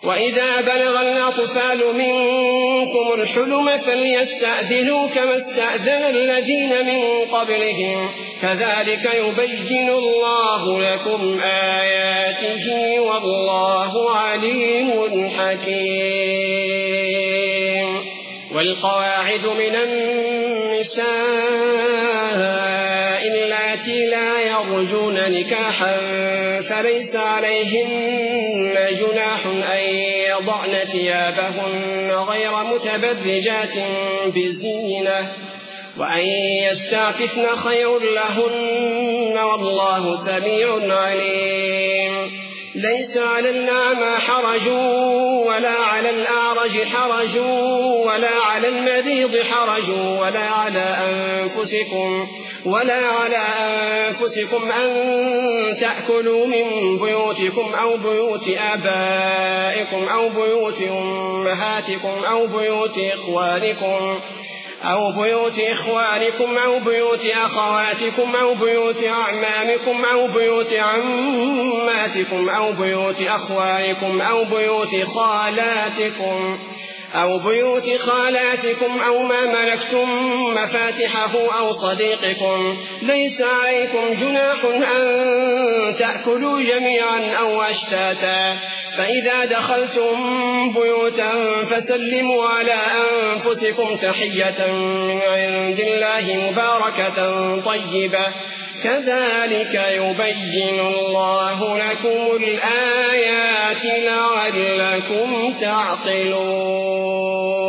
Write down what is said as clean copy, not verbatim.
وإذا بلغ الأطفال منكم الحلم فليستأذنوا كما استأذن الذين من قبلهم كذلك يبين الله لكم آياته والله عليم حكيم. والقواعد من النساء اللاتي لا يرجون نكاحا فليس عليهن جناح أن يضعن ثيابهن غير متبرجات بزينة وأن يستعففن خير لهن والله سميع عليم. ليس على الأعمى حرج ولا على الأعرج حرج ولا على المريض حرج ولا على أنفسكم أن تأكلوا من بيوتكم أو بيوت آبائكم أو بيوت أمهاتكم أو بيوت إخوانكم أو بيوت أخواتكم أو بيوت أعمامكم أو بيوت عماتكم أو بيوت أخوالكم أو بيوت خالاتكم أو ما ملكتم مفاتحه أو صديقكم. ليس عليكم جناح أن تأكلوا جميعا أو أشتاتا فإذا دخلتم بيوتا فسلموا على أنفسكم تحية من عند الله مباركة طيبة كذلك يبين الله لكم الآيات لعلكم تعقلون.